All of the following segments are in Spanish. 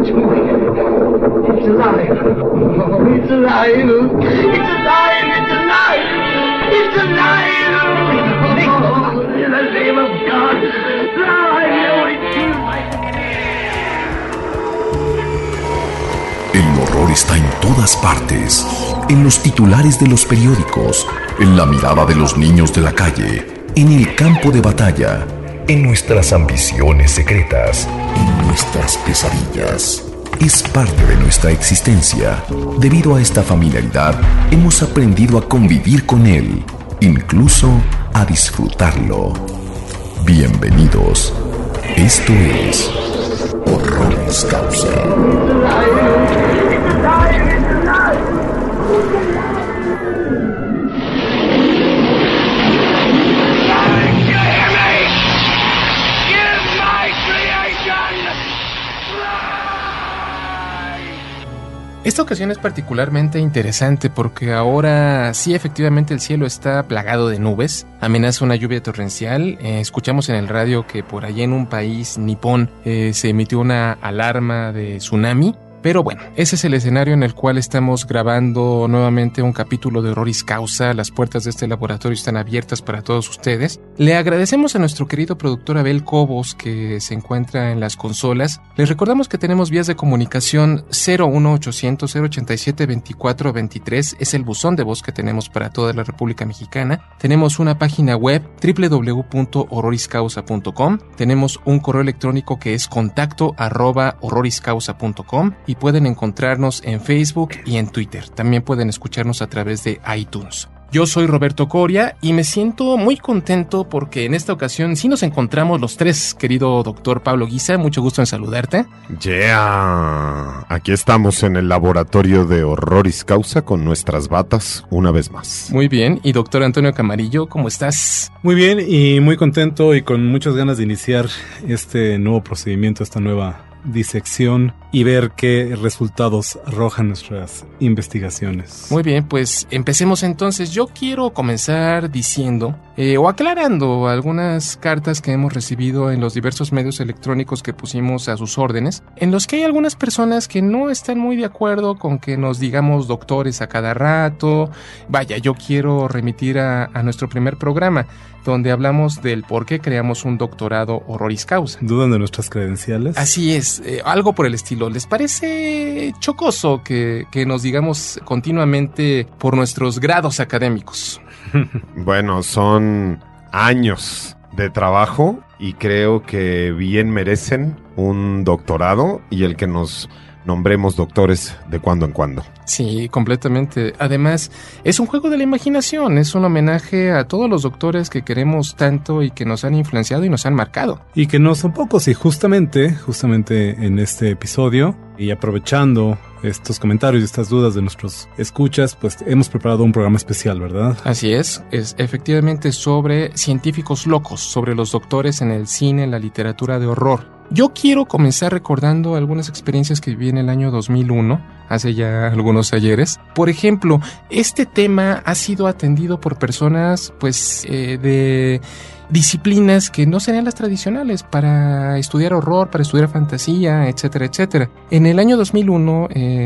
It's alive. Oh, it's alive. It's alive. It's alive. It's alive. Oh, in the name of God. Now I know it feels like. El horror está en todas partes, en los titulares de los periódicos, en la mirada de los niños de la calle, en el campo de batalla, en nuestras ambiciones secretas, en nuestras pesadillas. Es parte de nuestra existencia. Debido a esta familiaridad, hemos aprendido a convivir con él, incluso a disfrutarlo. Bienvenidos. Esto es Horroris Causa. Esta ocasión es particularmente interesante porque ahora sí efectivamente el cielo está plagado de nubes, amenaza una lluvia torrencial, escuchamos en el radio que por allá en un país nipón se emitió una alarma de tsunami. Pero bueno, ese es el escenario en el cual estamos grabando nuevamente un capítulo de Horroris Causa. Las puertas de este laboratorio están abiertas para todos ustedes. Le agradecemos a nuestro querido productor Abel Cobos, que se encuentra en las consolas. Les recordamos que tenemos vías de comunicación 01800 087 2423. Es el buzón de voz que tenemos para toda la República Mexicana. Tenemos una página web www.horroriscausa.com. Tenemos un correo electrónico que es contacto@horroriscausa.com. Y pueden encontrarnos en Facebook y en Twitter. También pueden escucharnos a través de iTunes. Yo soy Roberto Coria y me siento muy contento porque en esta ocasión sí nos encontramos los tres, querido doctor Pablo Guisa. Mucho gusto en saludarte. Yeah. Aquí estamos en el laboratorio de Horroris Causa con nuestras batas una vez más. Muy bien. Y doctor Antonio Camarillo, ¿cómo estás? Muy bien y muy contento y con muchas ganas de iniciar este nuevo procedimiento, esta nueva disección y ver qué resultados arrojan nuestras investigaciones. Muy bien, pues empecemos entonces. Yo quiero comenzar diciendo o aclarando algunas cartas que hemos recibido en los diversos medios electrónicos que pusimos a sus órdenes, en los que hay algunas personas que no están muy de acuerdo con que nos digamos doctores a cada rato. Vaya, yo quiero remitir a nuestro primer programa, donde hablamos del por qué creamos un doctorado Horroris Causa. ¿Dudan de nuestras credenciales? Así es, algo por el estilo. ¿Les parece chocoso que nos digamos continuamente por nuestros grados académicos? Bueno, son años de trabajo y creo que bien merecen un doctorado y el que nos nombremos doctores de cuando en cuando. Sí, completamente. Además, es un juego de la imaginación, es un homenaje a todos los doctores que queremos tanto y que nos han influenciado y nos han marcado. Y que no son pocos, y justamente en este episodio, y aprovechando estos comentarios y estas dudas de nuestros escuchas, pues hemos preparado un programa especial, ¿verdad? Así es efectivamente sobre científicos locos, sobre los doctores en el cine, en la literatura de horror. Yo quiero comenzar recordando algunas experiencias que viví en el año 2001, hace ya algunos ayeres. Por ejemplo, este tema ha sido atendido por personas, pues, de disciplinas que no serían las tradicionales para estudiar horror, para estudiar fantasía, etcétera, etcétera. En el año 2001,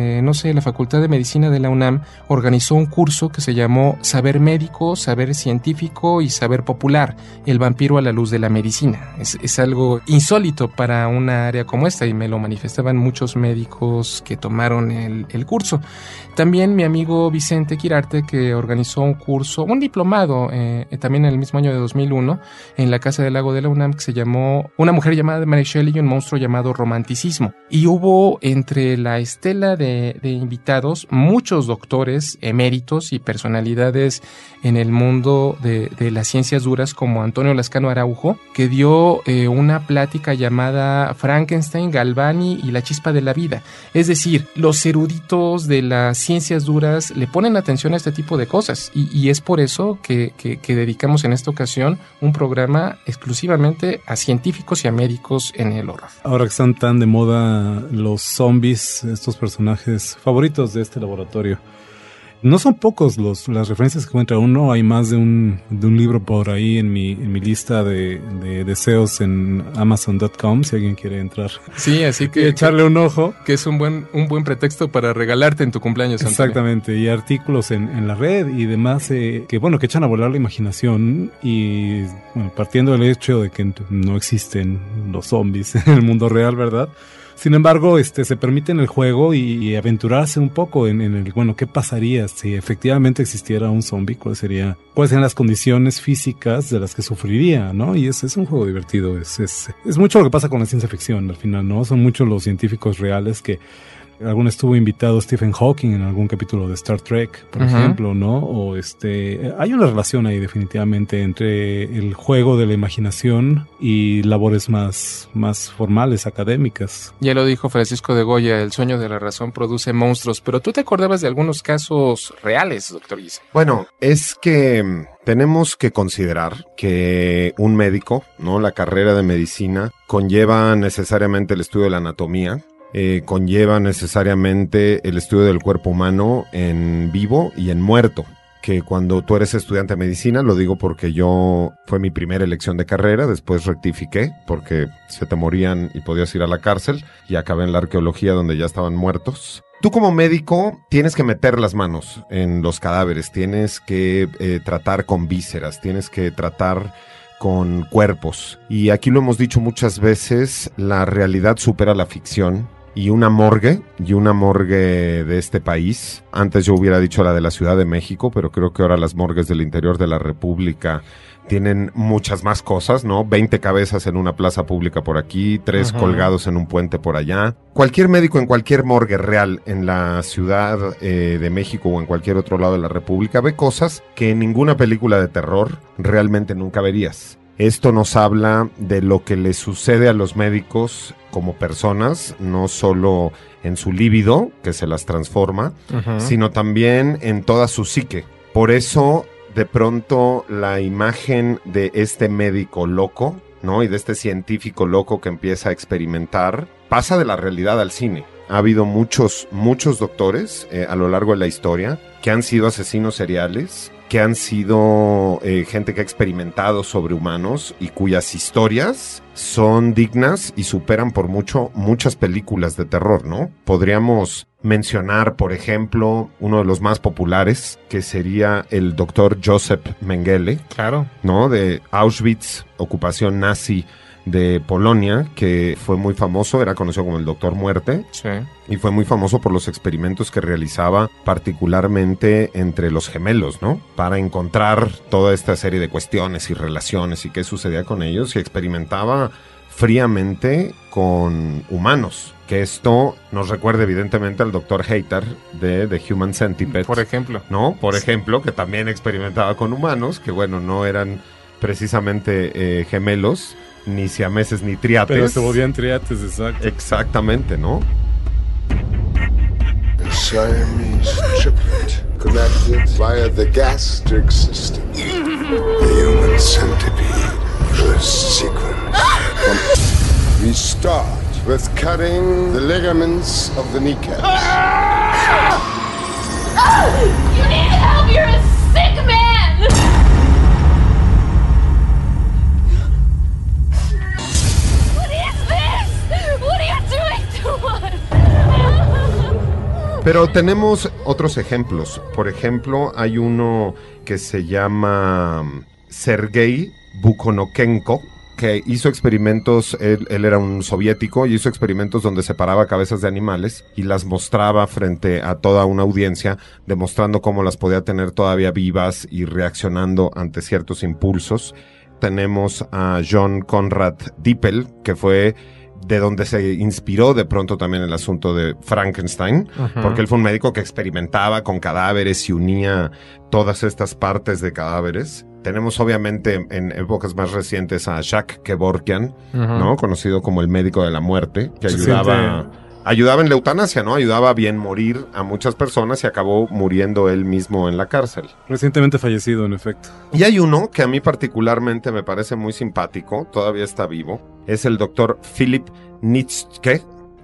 la Facultad de Medicina de la UNAM organizó un curso que se llamó Saber Médico, Saber Científico y Saber Popular, el vampiro a la luz de la medicina. Es algo insólito para una área como esta y me lo manifestaban muchos médicos que tomaron el curso. También mi amigo Vicente Quirarte, que organizó un curso, un diplomado, también en el mismo año de 2001, en la Casa del Lago de la UNAM, que se llamó Una mujer llamada Mary Shelley y un monstruo llamado Romanticismo. Y hubo entre la estela de invitados muchos doctores eméritos y personalidades en el mundo de las ciencias duras, como Antonio Lascano Araujo, que dio una plática llamada Frankenstein, Galvani y la chispa de la vida. Es decir, los eruditos de las ciencias duras le ponen atención a este tipo de cosas y es por eso que dedicamos en esta ocasión un programa exclusivamente a científicos y a médicos en el horror. Ahora que están tan de moda los zombies, estos personajes favoritos de este laboratorio, No son pocos las referencias que encuentra uno. Hay más de un libro por ahí en mi lista de deseos en Amazon.com, si alguien quiere entrar. Sí, así que Y echarle un ojo. que es un buen pretexto para regalarte en tu cumpleaños, Antonio. Exactamente, y artículos en la red y demás que echan a volar la imaginación y bueno, partiendo del hecho de que no existen los zombies en el mundo real, ¿verdad? Sin embargo, se permite en el juego y aventurarse un poco en el, bueno, ¿qué pasaría si efectivamente existiera un zombie? ¿Cuáles serían las condiciones físicas de las que sufriría, ¿no? Y es un juego divertido, es mucho lo que pasa con la ciencia ficción al final, ¿no? Son muchos los científicos reales que algún estuvo invitado Stephen Hawking en algún capítulo de Star Trek, por ejemplo, ¿no? O hay una relación ahí definitivamente entre el juego de la imaginación y labores más formales, académicas. Ya lo dijo Francisco de Goya, el sueño de la razón produce monstruos, pero tú te acordabas de algunos casos reales, doctor Guise. Bueno, es que tenemos que considerar que un médico, ¿no? La carrera de medicina conlleva necesariamente el estudio de la anatomía, conlleva necesariamente el estudio del cuerpo humano en vivo y en muerto. Que cuando tú eres estudiante de medicina, lo digo porque fue mi primera elección de carrera, después rectifiqué porque se te morían y podías ir a la cárcel y acabé en la arqueología donde ya estaban muertos. Tú como médico tienes que meter las manos en los cadáveres, tienes que tratar con vísceras, tienes que tratar con cuerpos. Y aquí lo hemos dicho muchas veces, la realidad supera la ficción. Y una morgue de este país, antes yo hubiera dicho la de la Ciudad de México, pero creo que ahora las morgues del interior de la República tienen muchas más cosas, ¿no? 20 cabezas en una plaza pública por aquí, 3 colgados en un puente por allá. Cualquier médico en cualquier morgue real en la Ciudad de México o en cualquier otro lado de la República ve cosas que en ninguna película de terror realmente nunca verías. Esto nos habla de lo que le sucede a los médicos como personas, no solo en su líbido, que se las transforma, sino también en toda su psique. Por eso, de pronto, la imagen de este médico loco, ¿no? Y de este científico loco que empieza a experimentar, pasa de la realidad al cine. Ha habido muchos doctores a lo largo de la historia que han sido asesinos seriales, que han sido gente que ha experimentado sobre humanos y cuyas historias son dignas y superan por mucho muchas películas de terror, ¿no? Podríamos mencionar, por ejemplo, uno de los más populares, que sería el doctor Joseph Mengele, Claro. ¿no? De Auschwitz, ocupación nazi de Polonia, que fue muy famoso, era conocido como el Doctor Muerte, Sí. y fue muy famoso por los experimentos que realizaba particularmente entre los gemelos, ¿no? Para encontrar toda esta serie de cuestiones y relaciones y qué sucedía con ellos, y experimentaba fríamente con humanos. Que esto nos recuerda evidentemente al Dr. Hayter de The Human Centipede, Por ejemplo. ¿no? Por ejemplo, que también experimentaba con humanos, que bueno, no eran precisamente gemelos, ni siameses, ni triates. Pero se volvían triates, exacto. Exactamente, ¿no? A Siamese triplet connected via the gastric system. The human centipede. First sequence. We start with cutting the ligaments of the kneecap. You need help! You're a sick man! What is this? What are you doing to us? Pero tenemos otros ejemplos. Por ejemplo, hay uno que se llama Sergei Bukonokenko, que hizo experimentos, él era un soviético, y hizo experimentos donde separaba cabezas de animales y las mostraba frente a toda una audiencia, demostrando cómo las podía tener todavía vivas y reaccionando ante ciertos impulsos. Tenemos a John Conrad Dippel, que fue de donde se inspiró de pronto también el asunto de Frankenstein, porque él fue un médico que experimentaba con cadáveres y unía todas estas partes de cadáveres. Tenemos obviamente en épocas más recientes a Jacques Kevorkian, ¿no? Conocido como el médico de la muerte, que ayudaba en la eutanasia, ¿no? Ayudaba a bien morir a muchas personas y acabó muriendo él mismo en la cárcel. Recientemente fallecido, en efecto. Y hay uno que a mí particularmente me parece muy simpático, todavía está vivo, es el doctor Philip Nitschke,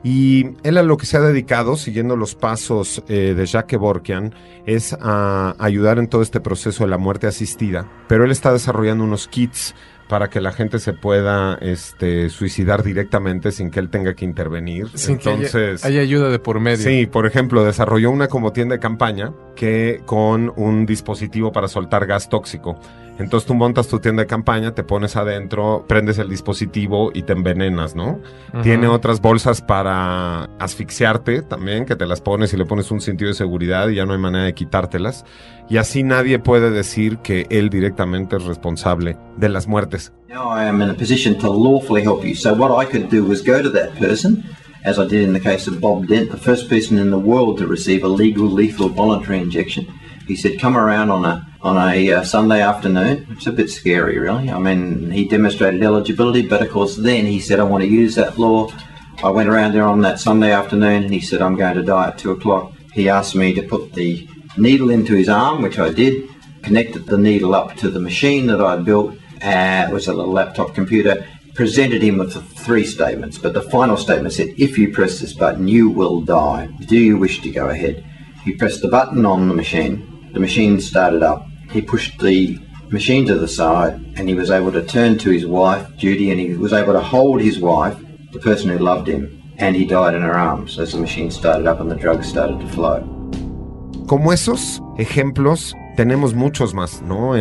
Y él a lo que se ha dedicado, siguiendo los pasos de Jacques Kevorkian, es a ayudar en todo este proceso de la muerte asistida, pero él está desarrollando unos kits para que la gente se pueda suicidar directamente sin que él tenga que intervenir. Sin Entonces, que haya ayuda de por medio. Sí, por ejemplo, desarrolló una como tienda de campaña que con un dispositivo para soltar gas tóxico. Entonces tú montas tu tienda de campaña, te pones adentro, prendes el dispositivo y te envenenas, ¿no? Uh-huh. Tiene otras bolsas para asfixiarte también, que te las pones y le pones un sentido de seguridad y ya no hay manera de quitártelas. Y así nadie puede decir que él directamente es responsable de las muertes. Now I am in a position to lawfully help you. So what I could do was go to that person, as I did in the case of Bob Dent, the first person in the world to receive a legal lethal voluntary injection. He said, come around on a Sunday afternoon. It's a bit scary, really. I mean, he demonstrated eligibility, but of course then he said, I want to use that law. I went around there on that Sunday afternoon and he said, I'm going to die at 2 o'clock. He asked me to put the needle into his arm, which I did, connected the needle up to the machine that I'd built. It was a little laptop computer. Presented him with the 3 statements, but the final statement said, if you press this button, you will die. Do you wish to go ahead? He pressed the button on the machine. The machine started up. He pushed the machine to the side and he was able to turn to his wife, Judy, and he was able to hold his wife, the person who loved him, and he died in her arms as the machine started up and the drugs started to flow. Como esos ejemplos tenemos muchos más, ¿no?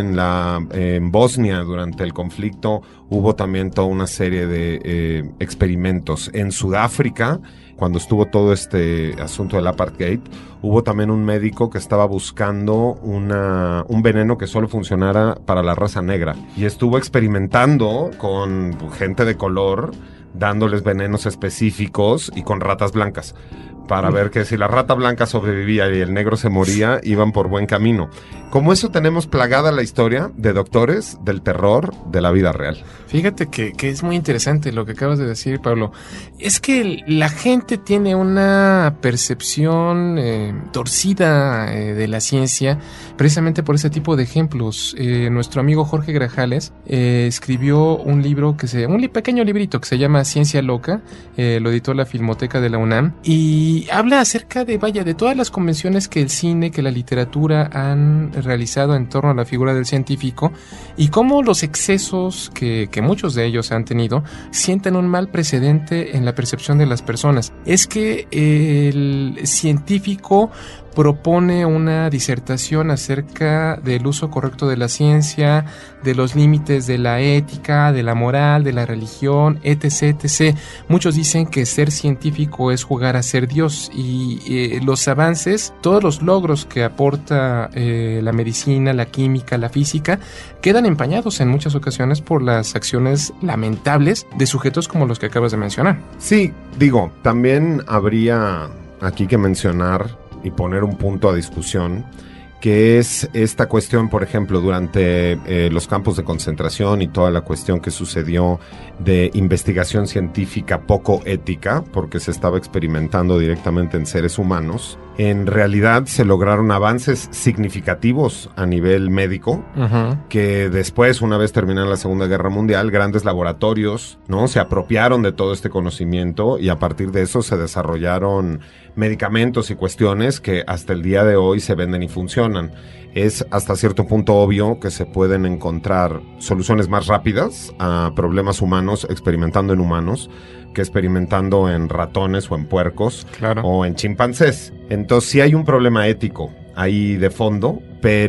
En Bosnia, durante el conflicto, hubo también toda una serie de experimentos. En Sudáfrica, cuando estuvo todo este asunto del apartheid, hubo también un médico que estaba buscando un veneno que solo funcionara para la raza negra. Y estuvo experimentando con gente de color, dándoles venenos específicos y con ratas blancas, para ver que si la rata blanca sobrevivía y el negro se moría, iban por buen camino. Como eso tenemos plagada la historia de doctores del terror de la vida real. Fíjate que es muy interesante lo que acabas de decir, Pablo. Es que la gente tiene una percepción torcida de la ciencia precisamente por ese tipo de ejemplos. Nuestro amigo Jorge Grajales escribió un libro un pequeño librito que se llama Ciencia Loca, lo editó la Filmoteca de la UNAM, y habla acerca de todas las convenciones que el cine, que la literatura han realizado en torno a la figura del científico y cómo los excesos que muchos de ellos han tenido sienten un mal precedente en la percepción de las personas. Es que el científico propone una disertación acerca del uso correcto de la ciencia, de los límites de la ética, de la moral, de la religión, etc., etc. Muchos dicen que ser científico es jugar a ser Dios y los avances, todos los logros que aporta la medicina, la química, la física, quedan empañados en muchas ocasiones por las acciones lamentables de sujetos como los que acabas de mencionar. Sí, también habría aquí que mencionar y poner un punto a discusión, que es esta cuestión, por ejemplo, durante los campos de concentración y toda la cuestión que sucedió de investigación científica poco ética, porque se estaba experimentando directamente en seres humanos. En realidad se lograron avances significativos a nivel médico, que después, una vez terminada la Segunda Guerra Mundial, grandes laboratorios, ¿no?, se apropiaron de todo este conocimiento y a partir de eso se desarrollaron medicamentos y cuestiones que hasta el día de hoy se venden y funcionan. Es hasta cierto punto obvio que se pueden encontrar soluciones más rápidas a problemas humanos experimentando en humanos que experimentando en ratones o en puercos, claro, o en chimpancés. Entonces sí hay un problema ético ahí de fondo,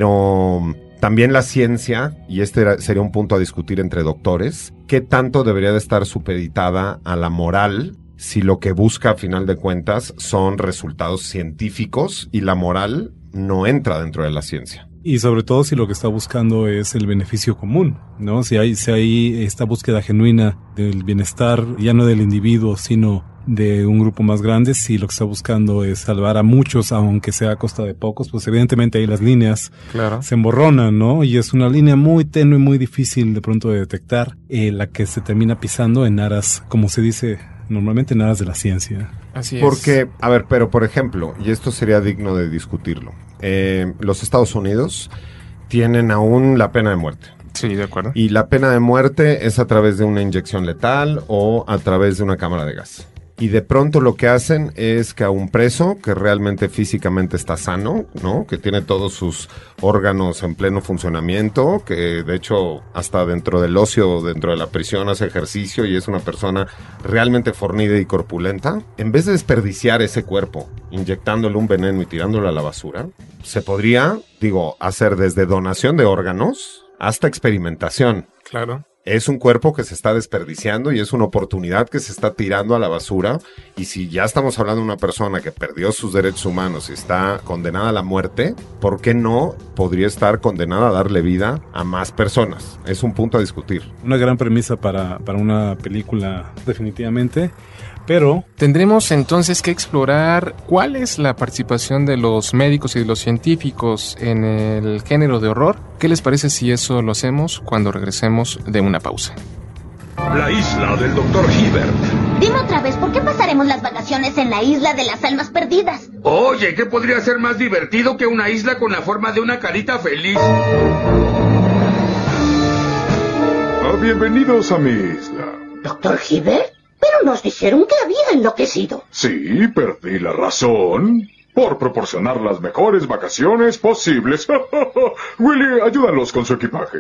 pero también la ciencia, y sería un punto a discutir entre doctores, ¿qué tanto debería de estar supeditada a la moral si lo que busca a final de cuentas son resultados científicos y la moral no entra dentro de la ciencia? Y sobre todo si lo que está buscando es el beneficio común, ¿no? Si hay esta búsqueda genuina del bienestar, ya no del individuo, sino de un grupo más grande, si lo que está buscando es salvar a muchos, aunque sea a costa de pocos, pues evidentemente ahí las líneas se emborronan, ¿no? Y es una línea muy tenue, muy difícil de pronto de detectar, la que se termina pisando en aras, como se dice normalmente, en aras de la ciencia. Así es. Porque, pero por ejemplo, y esto sería digno de discutirlo, los Estados Unidos tienen aún la pena de muerte. Sí, de acuerdo. Y la pena de muerte es a través de una inyección letal o a través de una cámara de gas. y de pronto lo que hacen es que a un preso que realmente físicamente está sano, ¿no? Que tiene todos sus órganos en pleno funcionamiento, que de hecho hasta dentro del ocio, dentro de la prisión hace ejercicio y es una persona realmente fornida y corpulenta, en vez de desperdiciar ese cuerpo inyectándole un veneno y tirándolo a la basura, se podría, hacer desde donación de órganos hasta experimentación. Claro. Es un cuerpo que se está desperdiciando y es una oportunidad que se está tirando a la basura. Y si ya estamos hablando de una persona que perdió sus derechos humanos y está condenada a la muerte, ¿por qué no podría estar condenada a darle vida a más personas? Es un punto a discutir. Una gran premisa para una película, definitivamente. Pero tendremos entonces que explorar cuál es la participación de los médicos y de los científicos en el género de horror. ¿Qué les parece si eso lo hacemos cuando regresemos de una pausa? La isla del Dr. Hibbert. Dime otra vez, ¿por qué pasaremos las vacaciones en la isla de las almas perdidas? Oye, ¿qué podría ser más divertido que una isla con la forma de una carita feliz? Bienvenidos a mi isla. ¿Dr. Hibbert? Pero nos dijeron que había enloquecido. Sí, perdí la razón por proporcionar las mejores vacaciones posibles. Willy, ayúdalos con su equipaje.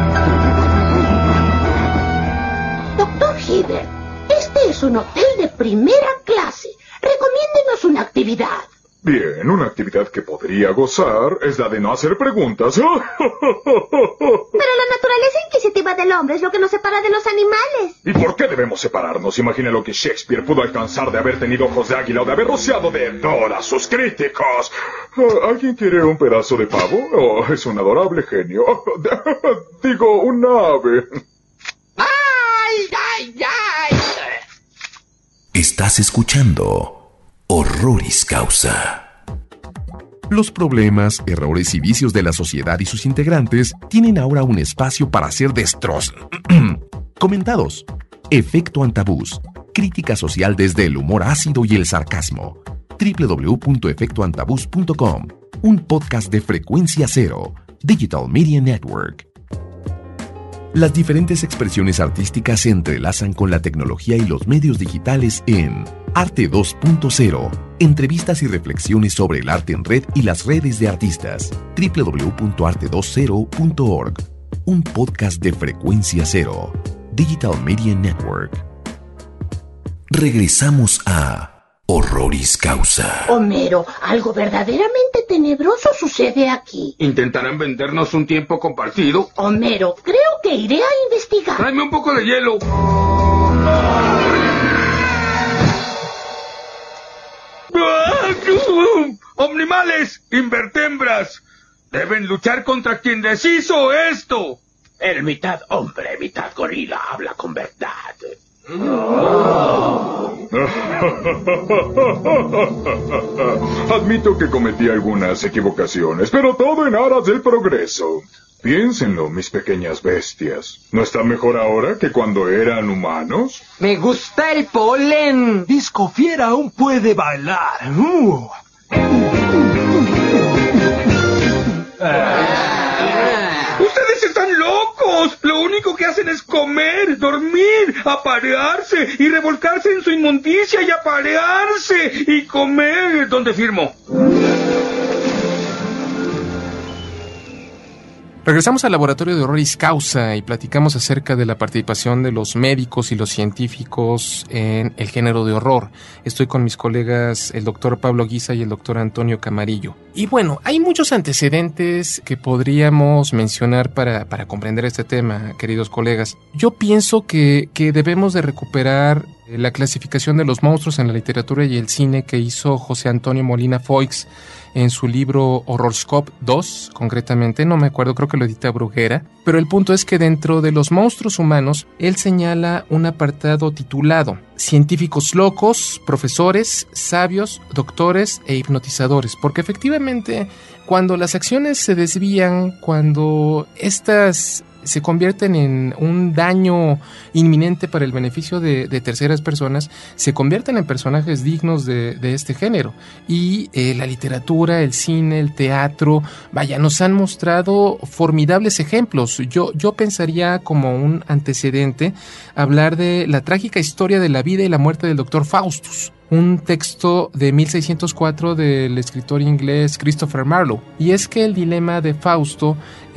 Dr. Hibbert, este es un hotel de primera clase. Recomiéndenos una actividad. Bien, una actividad que podría gozar es la de no hacer preguntas. Pero la naturaleza inquisitiva del hombre es lo que nos separa de los animales. ¿Y por qué debemos separarnos? Imagine lo que Shakespeare pudo alcanzar de haber tenido ojos de águila o de haber rociado de hedor a sus críticos. ¿Alguien quiere un pedazo de pavo? Oh, es un adorable genio. Digo, un ave. ¡Ay, ay, ay! Estás escuchando Horroris Causa. Los problemas, errores y vicios de la sociedad y sus integrantes tienen ahora un espacio para ser comentados. Efecto Antabús. Crítica social desde el humor ácido y el sarcasmo. www.efectoantabús.com. Un podcast de Frecuencia Cero, Digital Media Network. Las diferentes expresiones artísticas se entrelazan con la tecnología y los medios digitales en Arte 2.0, entrevistas y reflexiones sobre el arte en red y las redes de artistas. www.arte20.org, un podcast de Frecuencia Cero, Digital Media Network. Regresamos a Horroris Causa. Homero, algo verdaderamente tenebroso sucede aquí. ¿Intentarán vendernos un tiempo compartido? Homero, creo que iré a investigar. Tráeme un poco de hielo. ¡Omnimales! ¡Invertembras! Deben luchar contra quien deshizo esto. El mitad hombre, mitad gorila habla con verdad. Admito que cometí algunas equivocaciones, pero todo en aras del progreso. Piénsenlo, mis pequeñas bestias. ¿No está mejor ahora que cuando eran humanos? Me gusta el polen. Disco Fiera aún puede bailar. ¡Ustedes están locos! Lo único que hacen es comer, dormir, aparearse y revolcarse en su inmundicia y aparearse y comer. ¿Dónde firmo? Regresamos al laboratorio de Horroris Causa y platicamos acerca de la participación de los médicos y los científicos en el género de horror. Estoy con mis colegas, el doctor Pablo Guisa y el doctor Antonio Camarillo. Y bueno, hay muchos antecedentes que podríamos mencionar para comprender este tema, queridos colegas. Yo pienso que debemos de recuperar la clasificación de los monstruos en la literatura y el cine que hizo José Antonio Molina Foix en su libro Horrorscope 2, concretamente, no me acuerdo, creo que lo edita Bruguera, pero el punto es que dentro de los monstruos humanos, él señala un apartado titulado Científicos locos, profesores, sabios, doctores e hipnotizadores, porque efectivamente cuando las acciones se desvían, cuando estas se convierten en un daño inminente para el beneficio de terceras personas, se convierten en personajes dignos de este género. Y la literatura, el cine, el teatro, vaya, nos han mostrado formidables ejemplos. Yo pensaría como un antecedente hablar de la trágica historia de la vida y la muerte del Dr. Faustus, un texto de 1604 del escritor inglés Christopher Marlowe. Y es que el dilema de Fausto,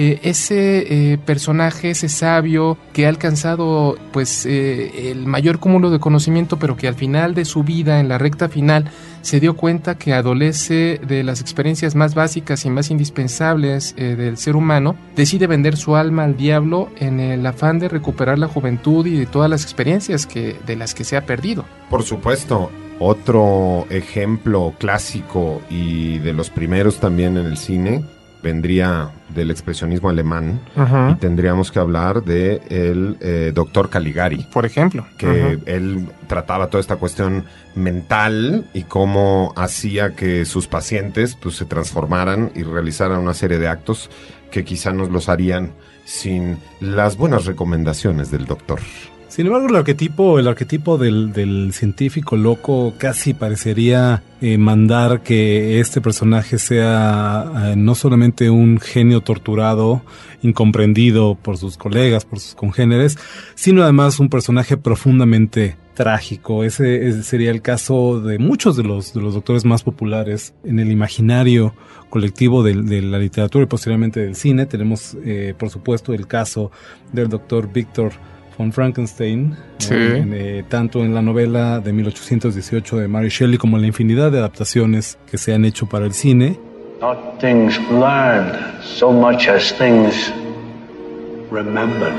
ese personaje, ese sabio que ha alcanzado pues el mayor cúmulo de conocimiento, pero que al final de su vida, en la recta final, se dio cuenta que adolece de las experiencias más básicas y más indispensables del ser humano, decide vender su alma al diablo en el afán de recuperar la juventud y de todas las experiencias de las que se ha perdido. Por supuesto. Otro ejemplo clásico y de los primeros también en el cine vendría del expresionismo alemán. Y tendríamos que hablar de el Dr. Caligari, por ejemplo, que él trataba toda esta cuestión mental y cómo hacía que sus pacientes pues se transformaran y realizaran una serie de actos que quizá nos los harían sin las buenas recomendaciones del doctor. Sin embargo, el arquetipo del científico loco casi parecería mandar que este personaje sea no solamente un genio torturado, incomprendido por sus colegas, por sus congéneres, sino además un personaje profundamente trágico. Ese sería el caso de muchos de los doctores más populares en el imaginario colectivo de la literatura y posteriormente del cine. Tenemos, por supuesto, el caso del doctor Victor von Frankenstein, sí. Tanto en la novela de 1818 de Mary Shelley como en la infinidad de adaptaciones que se han hecho para el cine. Not things learned so much as things remembered.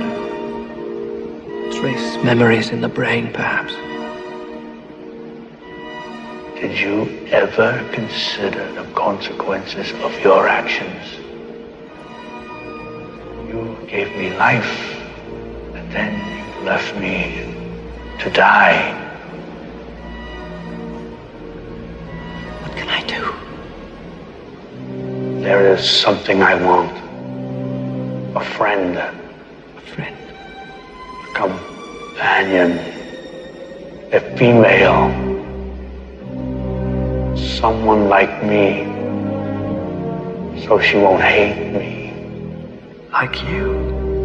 Trace memories in the brain, perhaps. Did you ever consider the consequences of your actions? You gave me life. Then you left me to die. What can I do? There is something I want. A friend. A friend? A companion. A female. Someone like me. So she won't hate me. Like you?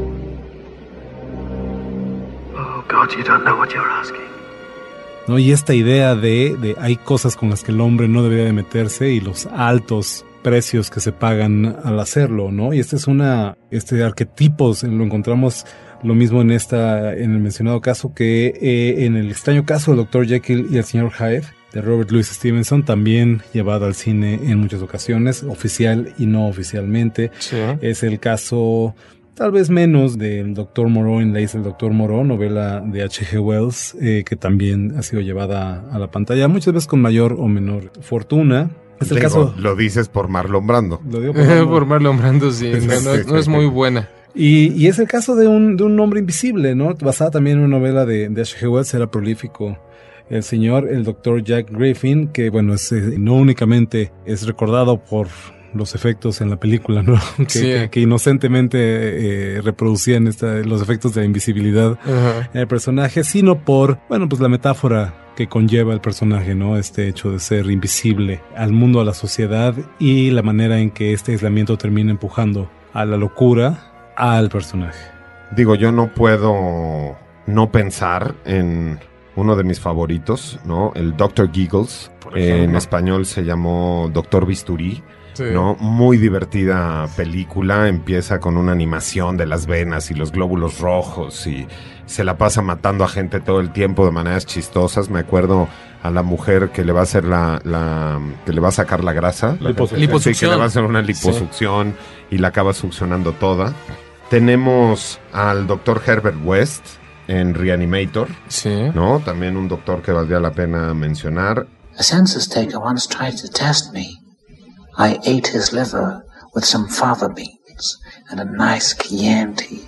God, you don't know what you're asking. ¿No? Y esta idea de hay cosas con las que el hombre no debería de meterse y los altos precios que se pagan al hacerlo, ¿no? Y este arquetipo lo encontramos lo mismo en el mencionado caso que en el extraño caso del Dr. Jekyll y el Sr. Hyde de Robert Louis Stevenson, también llevado al cine en muchas ocasiones, oficial y no oficialmente. Sí. Es el caso tal vez menos del Dr. Moreau en La isla del Dr. Moreau, novela de H.G. Wells, que también ha sido llevada a la pantalla, muchas veces con mayor o menor fortuna. Es el caso. Lo dices por Marlon Brando. Lo digo por Marlon Brando, sí. No es muy buena. Y es el caso de un hombre invisible, ¿no? Basada también en una novela de H.G. Wells, era prolífico el Dr. Jack Griffin, que bueno, no únicamente es recordado por los efectos en la película, ¿no? Que inocentemente reproducían los efectos de la invisibilidad en el personaje, sino por, bueno, pues la metáfora que conlleva el personaje, ¿no? Este hecho de ser invisible al mundo, a la sociedad, y la manera en que este aislamiento termina empujando a la locura al personaje. Digo, yo no puedo no pensar en uno de mis favoritos, ¿no? El Dr. Giggles. En español se llamó Doctor Bisturí. Sí. ¿No? Muy divertida película, empieza con una animación de las venas y los glóbulos rojos y se la pasa matando a gente todo el tiempo de maneras chistosas. Me acuerdo a la mujer que le va a hacer que le va a sacar la grasa. Liposucción. Sí, que le va a hacer una liposucción y la acaba succionando toda. Tenemos al doctor Herbert West en Reanimator, ¿no? También un doctor que valdría la pena mencionar. A census taker once tried to test me. I ate his liver with some fava beans and a nice Chianti.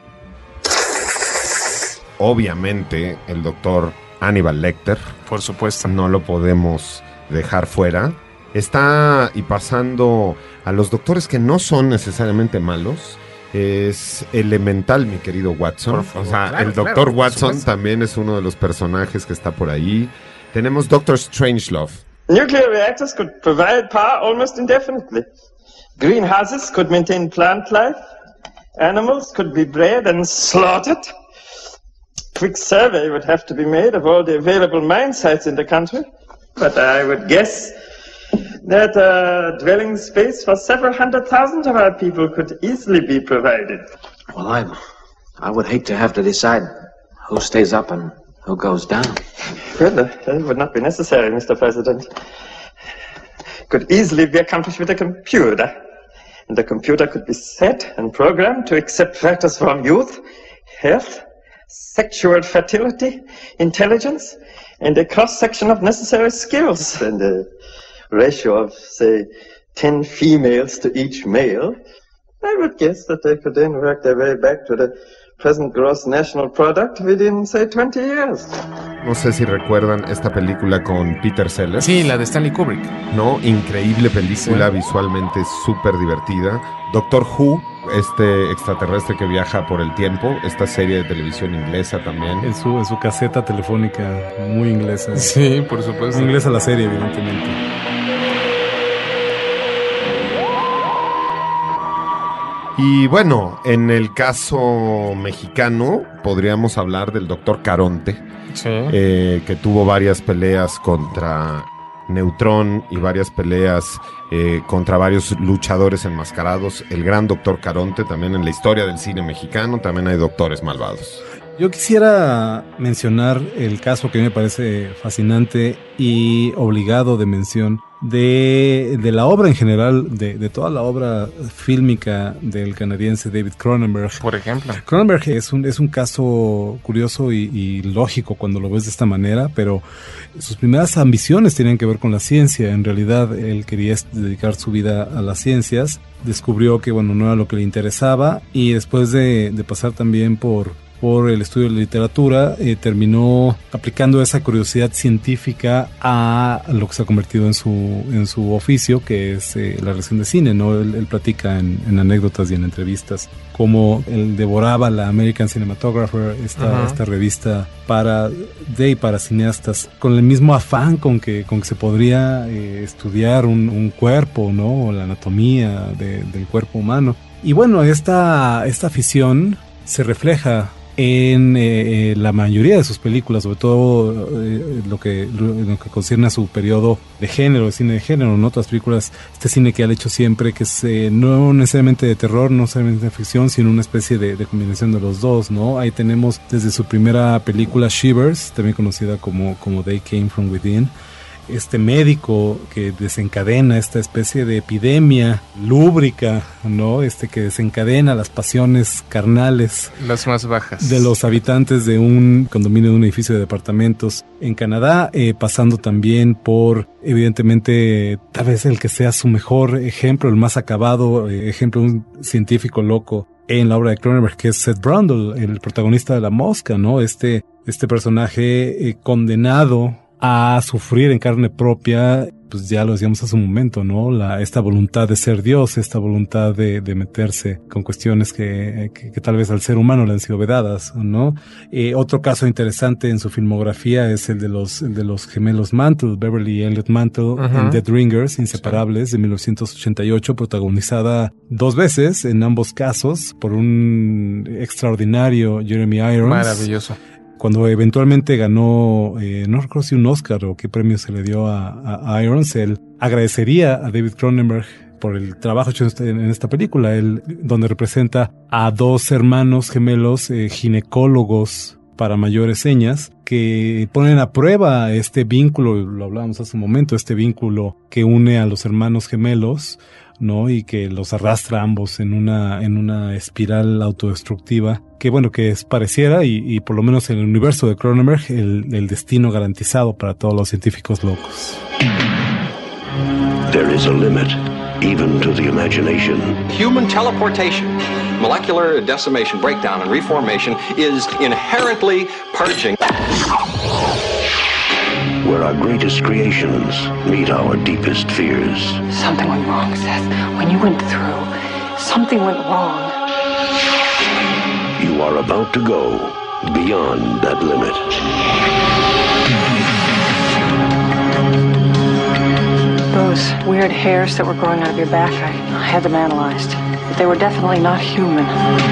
Obviamente, el doctor Hannibal Lecter. Por supuesto. No lo podemos dejar fuera. Está y pasando a los doctores que no son necesariamente malos, es elemental, mi querido Watson. Por favor, O sea, claro, el Dr. por Watson supuesto. también es uno de los personajes que está por ahí. Tenemos Dr. Strangelove. Nuclear reactors could provide power almost indefinitely. Greenhouses could maintain plant life. Animals could be bred and slaughtered. Quick survey would have to be made of all the available mine sites in the country. But I would guess that dwelling space for several 100,000 of our people could easily be provided. Well, I would hate to have to decide who stays up and who goes down. Well, that would not be necessary, Mr. President. Could easily be accomplished with a computer. And the computer could be set and programmed to accept factors from youth, health, sexual fertility, intelligence, and a cross-section of necessary skills. And a ratio of, say, 10 females to each male. I would guess that they could then work their way back to the present gross national product within, say, 20 years. No sé si recuerdan esta película con Peter Sellers. Sí, la de Stanley Kubrick. No, increíble película, Sí. Visualmente súper divertida. Doctor Who, este extraterrestre que viaja por el tiempo, esta serie de televisión inglesa también. En su caseta telefónica muy inglesa. Sí, por supuesto. Muy inglesa la serie, evidentemente. Y bueno, en el caso mexicano podríamos hablar del Doctor Caronte, Sí. que tuvo varias peleas contra Neutrón y varias peleas contra varios luchadores enmascarados. El gran Doctor Caronte, también en la historia del cine mexicano, también hay doctores malvados. Yo quisiera mencionar el caso que a mí me parece fascinante y obligado de mención de la obra en general, de toda la obra fílmica del canadiense David Cronenberg. Por ejemplo. Cronenberg es un caso curioso y lógico cuando lo ves de esta manera, pero sus primeras ambiciones tenían que ver con la ciencia. En realidad él quería dedicar su vida a las ciencias, descubrió que bueno, no era lo que le interesaba y después de pasar también por el estudio de literatura, terminó aplicando esa curiosidad científica a lo que se ha convertido en su oficio, que es la reacción de cine, ¿no? Él platica en anécdotas y en entrevistas cómo él devoraba la American Cinematographer, esta revista para cineastas, con el mismo afán con que se podría estudiar un cuerpo, ¿no? O la anatomía del cuerpo humano. Y bueno, esta afición se refleja en la mayoría de sus películas, sobre todo lo que concierne a su periodo de género, de cine de género, ¿no? Otras películas, este cine que ha hecho siempre, que es no necesariamente de terror, no necesariamente de ficción, sino una especie de combinación de los dos, ¿no? Ahí tenemos desde su primera película Shivers, también conocida como They Came From Within, este médico que desencadena esta especie de epidemia lúbrica, ¿no? Que desencadena las pasiones carnales, las más bajas, de los habitantes de un condominio, de un edificio de departamentos en Canadá, pasando también por, evidentemente, tal vez el que sea su mejor ejemplo, el más acabado ejemplo de un científico loco en la obra de Cronenberg, que es Seth Brundle, el protagonista de La Mosca, ¿no? Este personaje condenado a sufrir en carne propia, pues ya lo decíamos hace un momento, ¿no? Esta voluntad de ser Dios, esta voluntad de meterse con cuestiones que tal vez al ser humano le han sido vedadas, ¿no? Otro caso interesante en su filmografía es el de los gemelos Mantle, Beverly y Elliot Mantle, en Dead Ringers, Inseparables, de 1988, protagonizada 2 veces, en ambos casos, por un extraordinario Jeremy Irons. Maravilloso. Cuando eventualmente ganó, no recuerdo si un Oscar o qué premio se le dio a Irons, él agradecería a David Cronenberg por el trabajo hecho en esta película, donde representa a 2 hermanos gemelos ginecólogos para mayores señas, que ponen a prueba este vínculo, lo hablábamos hace un momento, este vínculo que une a los hermanos gemelos, ¿no? Y que los arrastra a ambos en una espiral autodestructiva que bueno, que pareciera y por lo menos en el universo de Cronenberg el destino garantizado para todos los científicos locos. There is a limit, even to the imagination. Human teleportation, molecular decimation, breakdown, and reformation is inherently purging. Where our greatest creations meet our deepest fears. Something went wrong, Seth. When you went through, something went wrong. You are about to go beyond that limit. Those weird hairs that were growing out of your back, I had them analyzed. But they were definitely not human.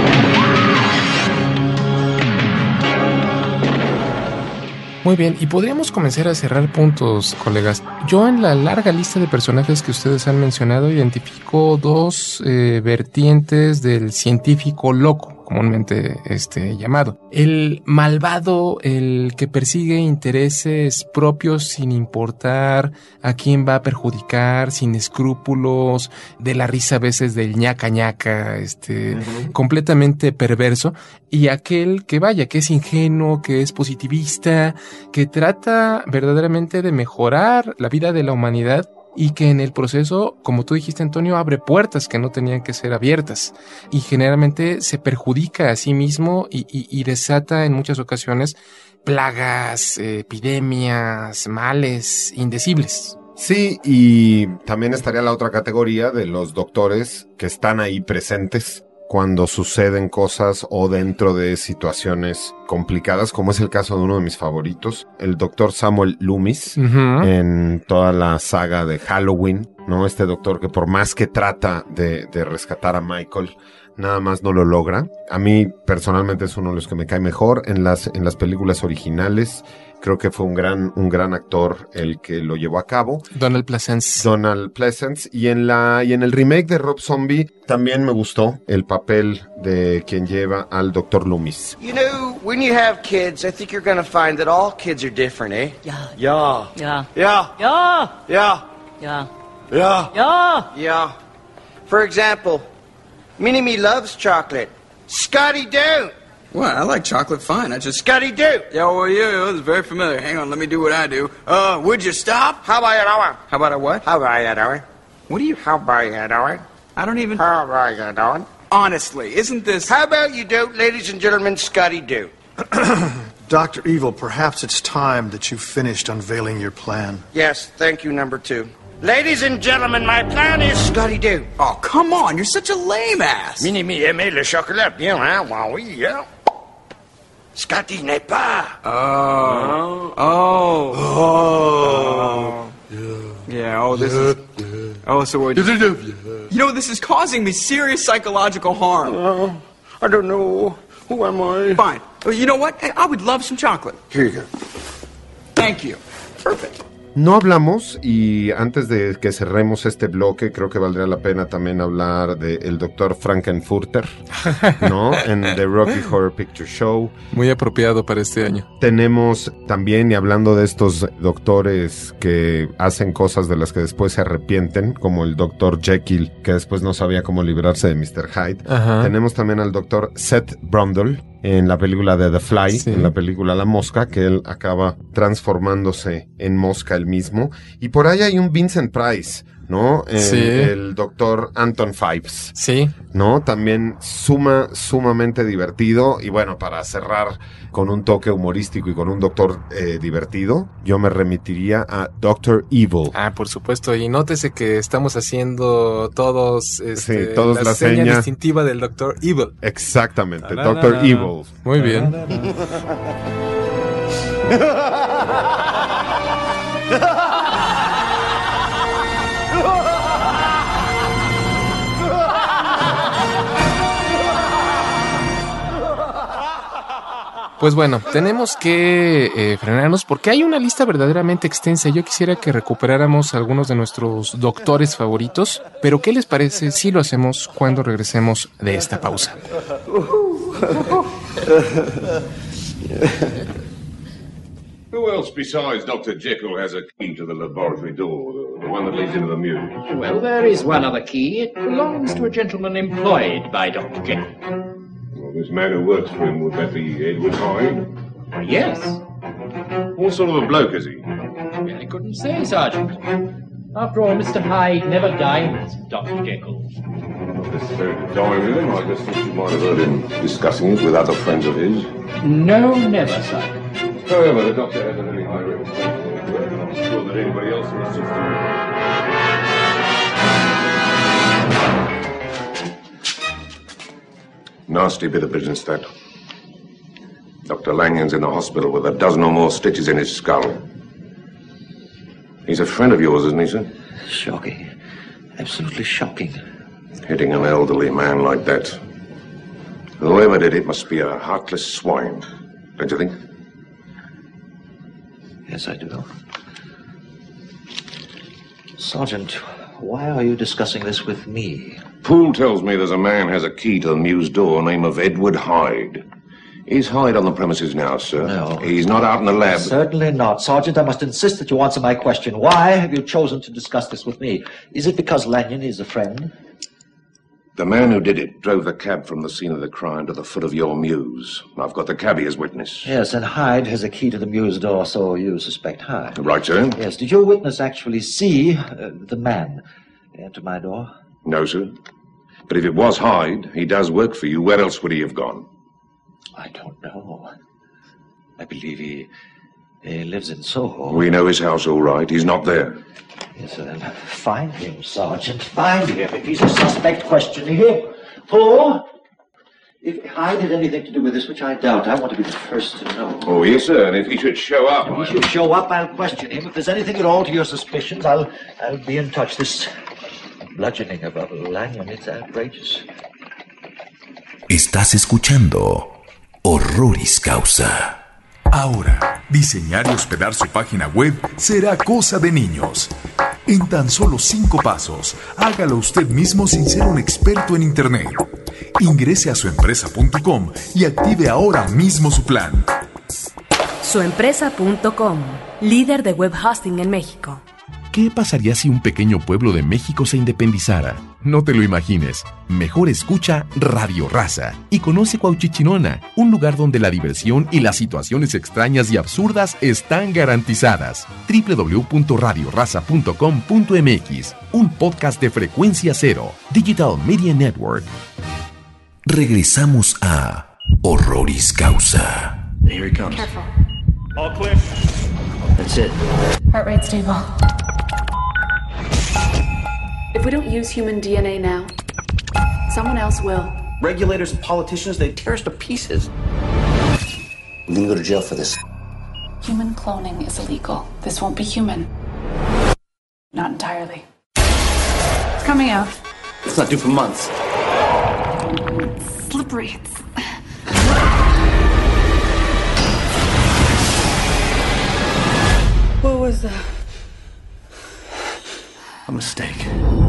Muy bien, y podríamos comenzar a cerrar puntos, colegas. Yo en la larga lista de personajes que ustedes han mencionado identifico dos vertientes del científico loco, comúnmente llamado. El malvado, el que persigue intereses propios sin importar a quién va a perjudicar, sin escrúpulos, de la risa a veces del ñaca ñaca, completamente perverso. Y aquel que vaya, que es ingenuo, que es positivista, que trata verdaderamente de mejorar la vida de la humanidad y que en el proceso, como tú dijiste, Antonio, abre puertas que no tenían que ser abiertas y generalmente se perjudica a sí mismo y desata en muchas ocasiones plagas, epidemias, males indecibles. Sí, y también estaría la otra categoría de los doctores que están ahí presentes cuando suceden cosas o dentro de situaciones complicadas, como es el caso de uno de mis favoritos, el doctor Samuel Loomis, en toda la saga de Halloween, ¿no? Este doctor que por más que trata de rescatar a Michael, nada más no lo logra. A mí personalmente es uno de los que me cae mejor en las películas originales. Creo que fue un gran actor el que lo llevó a cabo. Donald Pleasence. Y en el remake de Rob Zombie también me gustó el papel de quien lleva al Dr. Loomis. You know, when you have kids, I think you're gonna find that all kids are different, eh? Yeah. Yeah. Yeah. Yeah. Yeah. Yeah. Yeah. Yeah. Yeah. Yeah. For example, Minnie-Me loves chocolate. Scotty don't. What? I like chocolate fine. I just... Scotty do. Yeah, well, yeah, it's very familiar. Hang on, let me do what I do. Would you stop? How about an hour? How about a what? How about an hour? What do you... How about an hour? I don't even... How about an hour? Honestly, isn't this... How about you do, ladies and gentlemen, Scotty do. Dr. Evil, perhaps it's time that you finished unveiling your plan. Yes, thank you, number 2. Ladies and gentlemen, my plan is Scotty do. Oh, come on, you're such a lame ass. Minnie-Me aimait le chocolat bien, hein? Wow, oui, yeah. Scotty n'est pas. Yeah, this is... Oh, so what... You know, this is causing me serious psychological harm. I don't know. Who am I? Fine. You know what? I would love some chocolate. Here you go. Thank you. Perfect. No hablamos, y antes de que cerremos este bloque, creo que valdría la pena también hablar del Dr. Frankenfurter, ¿no? En The Rocky Horror Picture Show. Muy apropiado para este año. Tenemos también, y hablando de estos doctores que hacen cosas de las que después se arrepienten, como el Dr. Jekyll, que después no sabía cómo librarse de Mr. Hyde. Ajá. Tenemos también al Dr. Seth Brundle, en la película de The Fly, sí, en la película La Mosca, que él acaba transformándose en mosca él mismo. Y por ahí hay un Vincent Price, ¿no? Sí. El doctor Anton Fives. Sí. ¿No? También sumamente divertido. Y bueno, para cerrar con un toque humorístico y con un doctor divertido, yo me remitiría a Dr. Evil. Ah, por supuesto. Y nótese que estamos haciendo todos, todos la seña distintiva del Dr. Evil. Exactamente, Dr. Evil. Muy bien. Pues bueno, tenemos que frenarnos porque hay una lista verdaderamente extensa. Yo quisiera que recuperáramos algunos de nuestros doctores favoritos, pero ¿qué les parece si lo hacemos cuando regresemos de esta pausa? Who else besides Dr. Jekyll has a key to the laboratory door, the one that leads into the muse? Well, there is one other key. It belongs to a gentleman employed by Dr. Jekyll. Well, this man who works for him, would that be Edward Hyde? Yes. What sort of a bloke is he? I couldn't say, Sergeant. After all, Mr. Hyde never dines with Dr. Jekyll. Not necessarily to dine with him. I just thought you might have heard him discussing it with other friends of his. No, never, sir. However, the doctor has a very high reputation for his work, and I'm sure that anybody else in the system... Nasty bit of business, that. Dr. Lanion's in the hospital with a dozen or more stitches in his skull. He's a friend of yours, isn't he, sir? Shocking. Absolutely shocking. Hitting an elderly man like that. Whoever did it must be a heartless swine, don't you think? Yes, I do. Sergeant, why are you discussing this with me? Poole tells me there's a man has a key to the Mews door, name of Edward Hyde. Is Hyde on the premises now, sir? No. He's not out in the lab? Certainly not. Sergeant, I must insist that you answer my question. Why have you chosen to discuss this with me? Is it because Lanyon is a friend? The man who did it drove the cab from the scene of the crime to the foot of your Mews. I've got the cabbie as witness. Yes, and Hyde has a key to the Mews door, so you suspect Hyde. Right, sir? Yes. Did your witness actually see the man enter my door? No, sir. But if it was Hyde, he does work for you. Where else would he have gone? I don't know. I believe he lives in Soho. We know his house all right. He's not there. Yes, then find him, Sergeant. Find him. If he's a suspect, question him. Paul, if Hyde had anything to do with this, which I doubt, I want to be the first to know. Oh, yes, sir. And if he should show up... If he should show up, I'll question him. If there's anything at all to your suspicions, I'll be in touch. This bludgeoning of Lanyon, it's outrageous. Estás escuchando Horroris Causa. Ahora, diseñar y hospedar su página web será cosa de niños. En tan solo 5 pasos, hágalo usted mismo sin ser un experto en Internet. Ingrese a suempresa.com y active ahora mismo su plan. Suempresa.com, líder de web hosting en México. ¿Qué pasaría si un pequeño pueblo de México se independizara? No te lo imagines. Mejor escucha Radio Raza y conoce Cuauchichinona, un lugar donde la diversión y las situaciones extrañas y absurdas están garantizadas. www.radioraza.com.mx, un podcast de Frecuencia Cero, Digital Media Network. Regresamos a Horroris Causa. Here he comes. Careful. All clear. That's it. Heart rate stable. If we don't use human DNA now, someone else will. Regulators and politicians, they tear us to pieces. You're gonna go to jail for this. Human cloning is illegal. This won't be human. Not entirely. It's coming out. It's not due for months. It's slippery. What was that? A mistake.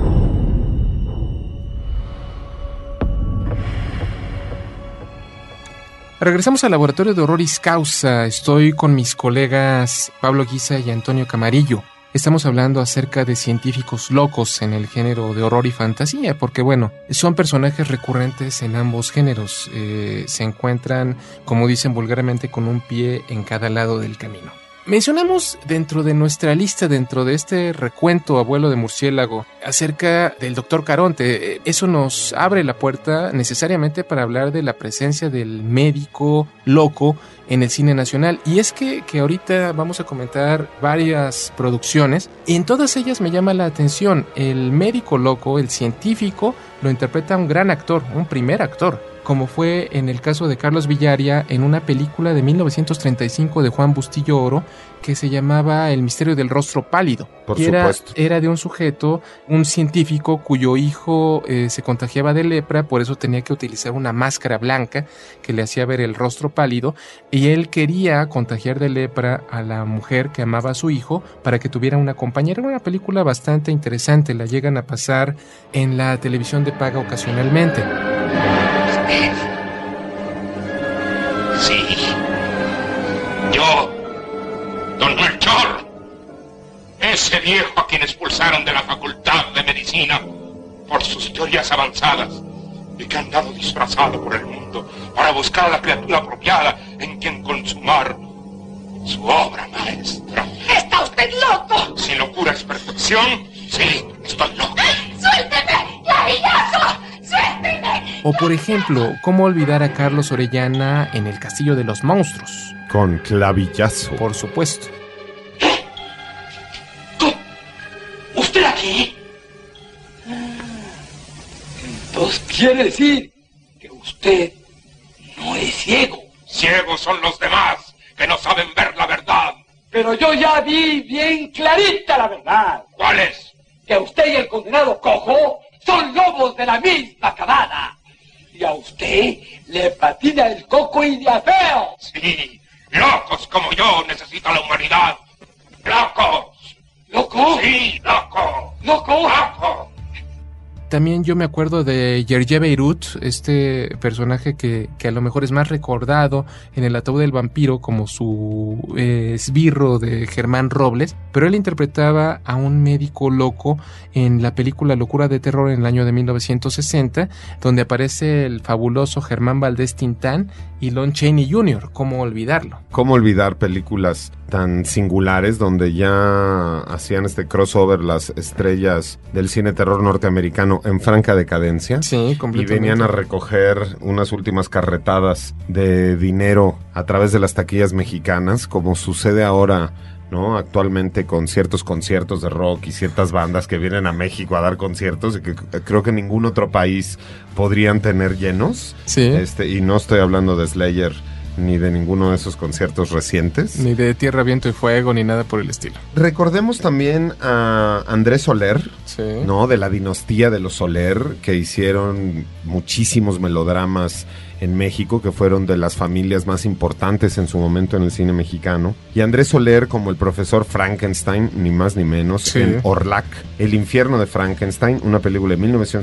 Regresamos al laboratorio de Horroris Causa. Estoy con mis colegas Pablo Guisa y Antonio Camarillo. Estamos hablando acerca de científicos locos en el género de horror y fantasía, porque bueno, son personajes recurrentes en ambos géneros. Se encuentran, como dicen vulgarmente, con un pie en cada lado del camino. Mencionamos dentro de nuestra lista, dentro de este recuento Abuelo de Murciélago, acerca del Dr. Caronte. Eso nos abre la puerta necesariamente para hablar de la presencia del médico loco en el cine nacional. Y es que ahorita vamos a comentar varias producciones y en todas ellas me llama la atención. El médico loco, el científico, lo interpreta un gran actor, un primer actor, como fue en el caso de Carlos Villaria en una película de 1935 de Juan Bustillo Oro que se llamaba El misterio del rostro pálido. Por supuesto. Era de un sujeto, un científico cuyo hijo se contagiaba de lepra, por eso tenía que utilizar una máscara blanca que le hacía ver el rostro pálido, y él quería contagiar de lepra a la mujer que amaba a su hijo para que tuviera una compañera. Era una película bastante interesante, la llegan a pasar en la televisión de paga ocasionalmente. Sí. Yo, don Melchor, ese viejo a quien expulsaron de la Facultad de Medicina por sus teorías avanzadas y que ha andado disfrazado por el mundo para buscar a la criatura apropiada en quien consumar su obra maestra. ¡Está usted loco! Si locura es perfección, sí, estoy loco. ¡Suélteme! ¡Clavillazo! ¡Suélteme! O por ejemplo, ¿cómo olvidar a Carlos Orellana en El Castillo de los Monstruos? Con clavillazo. Por supuesto. ¿Usted aquí? Entonces quiere decir que usted Usted no es ciego. Ciegos son los demás, que no saben ver la verdad. Pero yo ya vi bien clarita la verdad. ¿Cuál es? Que usted y el condenado cojo son lobos de la misma camada. Y a usted le patina el coco y de feo. Sí, locos como yo necesita la humanidad. ¡Locos! ¿Loco? Sí, loco. ¿Loco? ¡Loco! También yo me acuerdo de Gergé Beirut, este personaje que a lo mejor es más recordado en El ataúd del vampiro como su esbirro de Germán Robles, pero él interpretaba a un médico loco en la película Locura de Terror en el año de 1960, donde aparece el fabuloso Germán Valdés Tintán y Lon Chaney Jr., ¿cómo olvidarlo? ¿Cómo olvidar películas tan singulares donde ya hacían este crossover las estrellas del cine terror norteamericano en franca decadencia? Sí, y completamente. venían a recoger unas últimas carretadas de dinero a través de las taquillas mexicanas, como sucede ahora, ¿no? Actualmente con ciertos conciertos de rock y ciertas bandas que vienen a México a dar conciertos y que creo que ningún otro país podrían tener llenos. Sí. Y no estoy hablando de Slayer ni de ninguno de esos conciertos recientes. Ni de Tierra, Viento y Fuego, ni nada por el estilo. Recordemos también a Andrés Soler, sí, ¿no? De la dinastía de los Soler, que hicieron muchísimos melodramas en México, que fueron de las familias más importantes en su momento en el cine mexicano. Y Andrés Soler como el profesor Frankenstein, ni más ni menos, sí, en Orlac, El infierno de Frankenstein, una película de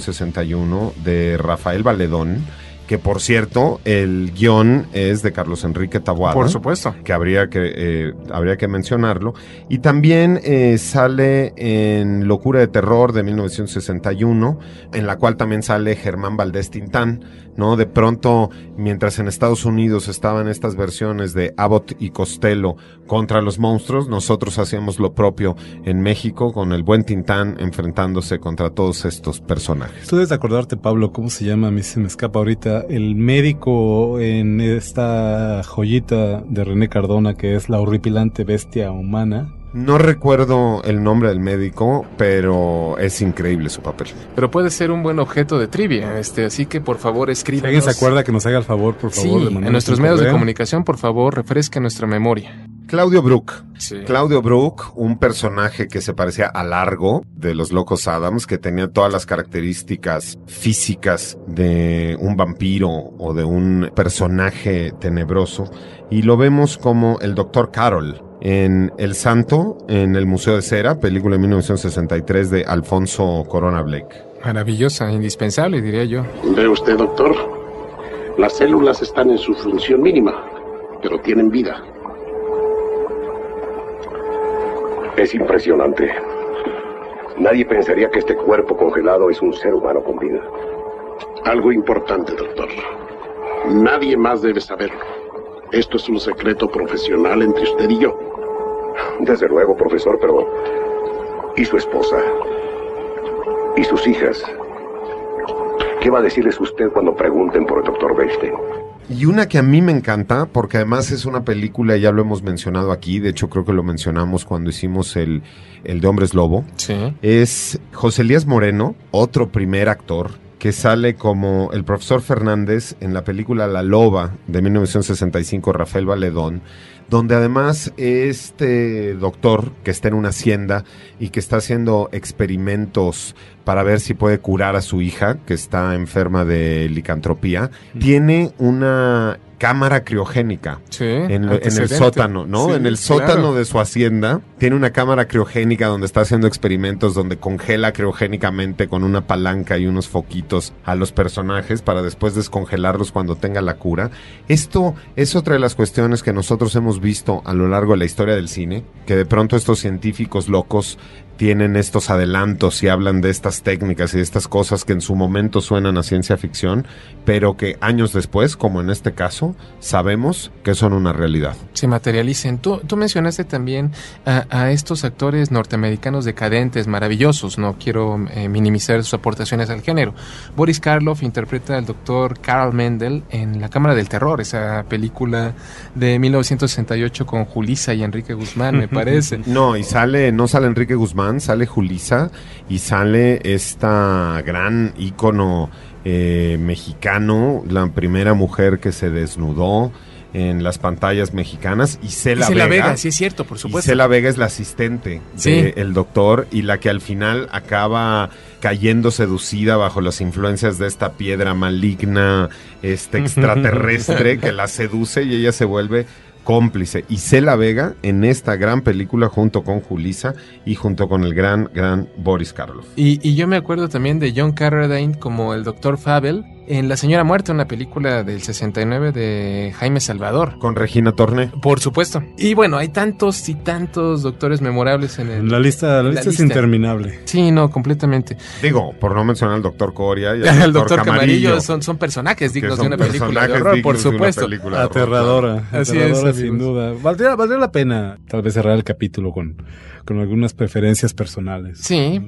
1961 de Rafael Valedón, que por cierto, el guión es de Carlos Enrique Taboada. Por supuesto. Que habría que mencionarlo. Y también sale en Locura de Terror de 1961, en la cual también sale Germán Valdés Tintán, ¿no? De pronto, mientras en Estados Unidos estaban estas versiones de Abbott y Costello contra los monstruos, nosotros hacíamos lo propio en México con el buen Tintán enfrentándose contra todos estos personajes. Tú debes acordarte, Pablo, ¿cómo se llama? A mí se me escapa ahorita. El médico en esta joyita de René Cardona, que es La horripilante bestia humana. No recuerdo el nombre del médico, pero es increíble su papel. Pero puede ser un buen objeto de trivia, así que por favor escríbanos. Si alguien se acuerda, que nos haga el favor, por favor. Sí, en nuestros medios de comunicación, por favor, refresque nuestra memoria. Claudio Brook. Sí. Claudio Brook, un personaje que se parecía a Largo de los Locos Adams, que tenía todas las características físicas de un vampiro o de un personaje tenebroso. Y lo vemos como el Dr. Carroll en El Santo, en el Museo de Cera, película de 1963 de Alfonso Corona Blake. Maravillosa, indispensable, diría yo. ¿Ve usted, doctor? Las células están en su función mínima, pero tienen vida. Es impresionante. Nadie pensaría que este cuerpo congelado es un ser humano con vida. Algo importante, doctor. Nadie más debe saberlo. Esto es un secreto profesional entre usted y yo. Desde luego, profesor, pero... ¿y su esposa? ¿Y sus hijas? ¿Qué va a decirles usted cuando pregunten por el doctor Bechstein? Y una que a mí me encanta, porque además es una película, ya lo hemos mencionado aquí, de hecho creo que lo mencionamos cuando hicimos el de Hombres Lobo, sí, es José Elías Moreno, otro primer actor, que sale como el profesor Fernández en la película La Loba de 1965, Rafael Valedón, donde además este doctor que está en una hacienda y que está haciendo experimentos para ver si puede curar a su hija, que está enferma de licantropía, tiene una cámara criogénica en el sótano, ¿no? Sí, en el sótano claro de su hacienda tiene una cámara criogénica donde está haciendo experimentos, donde congela criogénicamente con una palanca y unos foquitos a los personajes para después descongelarlos cuando tenga la cura. Esto es otra de las cuestiones que nosotros hemos visto a lo largo de la historia del cine, que de pronto estos científicos locos tienen estos adelantos y hablan de estas técnicas y de estas cosas que en su momento suenan a ciencia ficción, pero que años después, como en este caso, sabemos que son una realidad. Se materialicen. Tú mencionaste también a estos actores norteamericanos decadentes, maravillosos, no quiero minimizar sus aportaciones al género. Boris Karloff interpreta al doctor Carl Mendel en La Cámara del Terror, esa película de 1968 con Julissa y Enrique Guzmán, me parece. No sale Enrique Guzmán, sale Julissa y sale esta gran ícono mexicano, la primera mujer que se desnudó en las pantallas mexicanas, Isela Vega. Sí es cierto, por supuesto. Isela Vega es la asistente del doctor y la que al final acaba cayendo seducida bajo las influencias de esta piedra maligna, extraterrestre que la seduce y ella se vuelve cómplice. Isela Vega en esta gran película junto con Julissa y junto con el gran Boris Karloff. Y yo me acuerdo también de John Carradine como el Dr. Fabel en La Señora Muerte, una película del 69 de Jaime Salvador. Con Regina Torné. Por supuesto. Y bueno, hay tantos y tantos doctores memorables en la lista es interminable. Sí, no, completamente. Digo, por no mencionar al Dr. Coria y al Dr. Camarillo son personajes dignos de una película de horror, por supuesto. Aterradora. Así aterradora, es, sin duda. Valdría la pena tal vez cerrar el capítulo con algunas preferencias personales. Sí,